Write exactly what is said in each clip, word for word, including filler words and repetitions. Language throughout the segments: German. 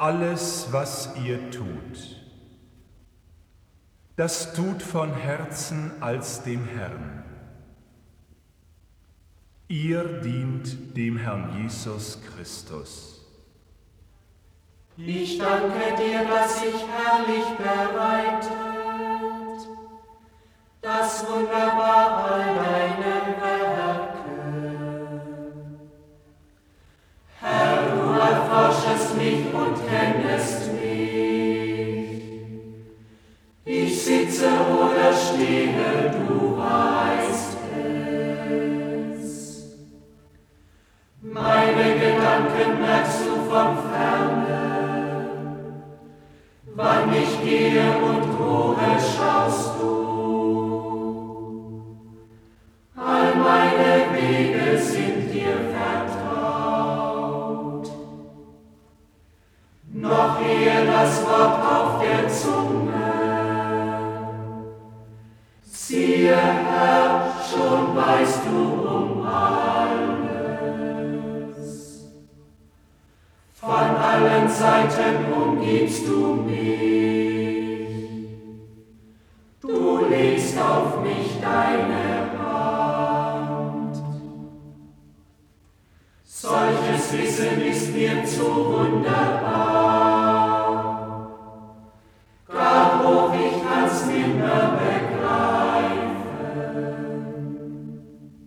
Alles, was ihr tut, das tut von Herzen als dem Herrn. Ihr dient dem Herrn Jesus Christus. Ich danke dir, dass sich herrlich bereitet, das wunderbar all deine Werke. Herr, du erforschest mich und kennest mich. Ich sitze oder stehe, du weißt es. Meine Gedanken merkst du von ferne. Wann ich gehe und ruhe, schaust du. All meine Wege sind dir vertraut. Noch ehe das Wort auf der Zunge, siehe, Herr, schon weißt du um alles. Von allen Seiten umgibst du mich. Du legst auf mich deine Hand. Solches Wissen ist mir zu wunderbar. Gar hoch, ich kann's nimmer begreifen.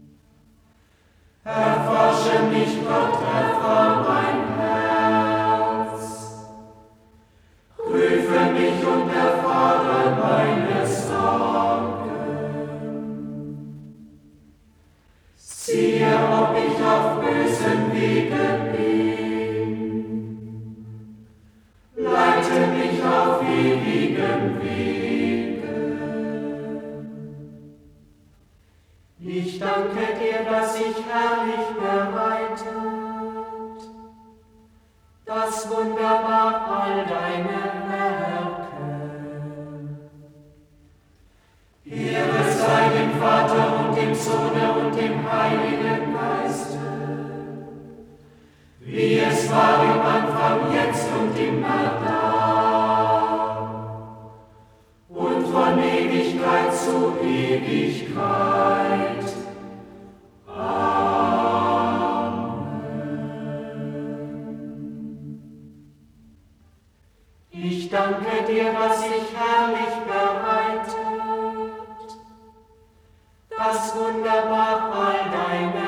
Erforsche mich, Gott, erfahr mein Herz. Prüfe mich und erfahre meine Sorgen. Siehe, ob ich auf bösen Wegen bin. Leite mich auf ewigen Wegen. Ich danke dir, dass sich herrlich bereitet, das wunderbar all deine Werke. Ehre sei dem Vater und dem Sohne und dem Heiligen Geiste, wie es war im Anfang, jetzt und immer da und von Ewigkeit zu Ewigkeit. Ich danke dir, dass sich herrlich bereitet, das wunderbar all deine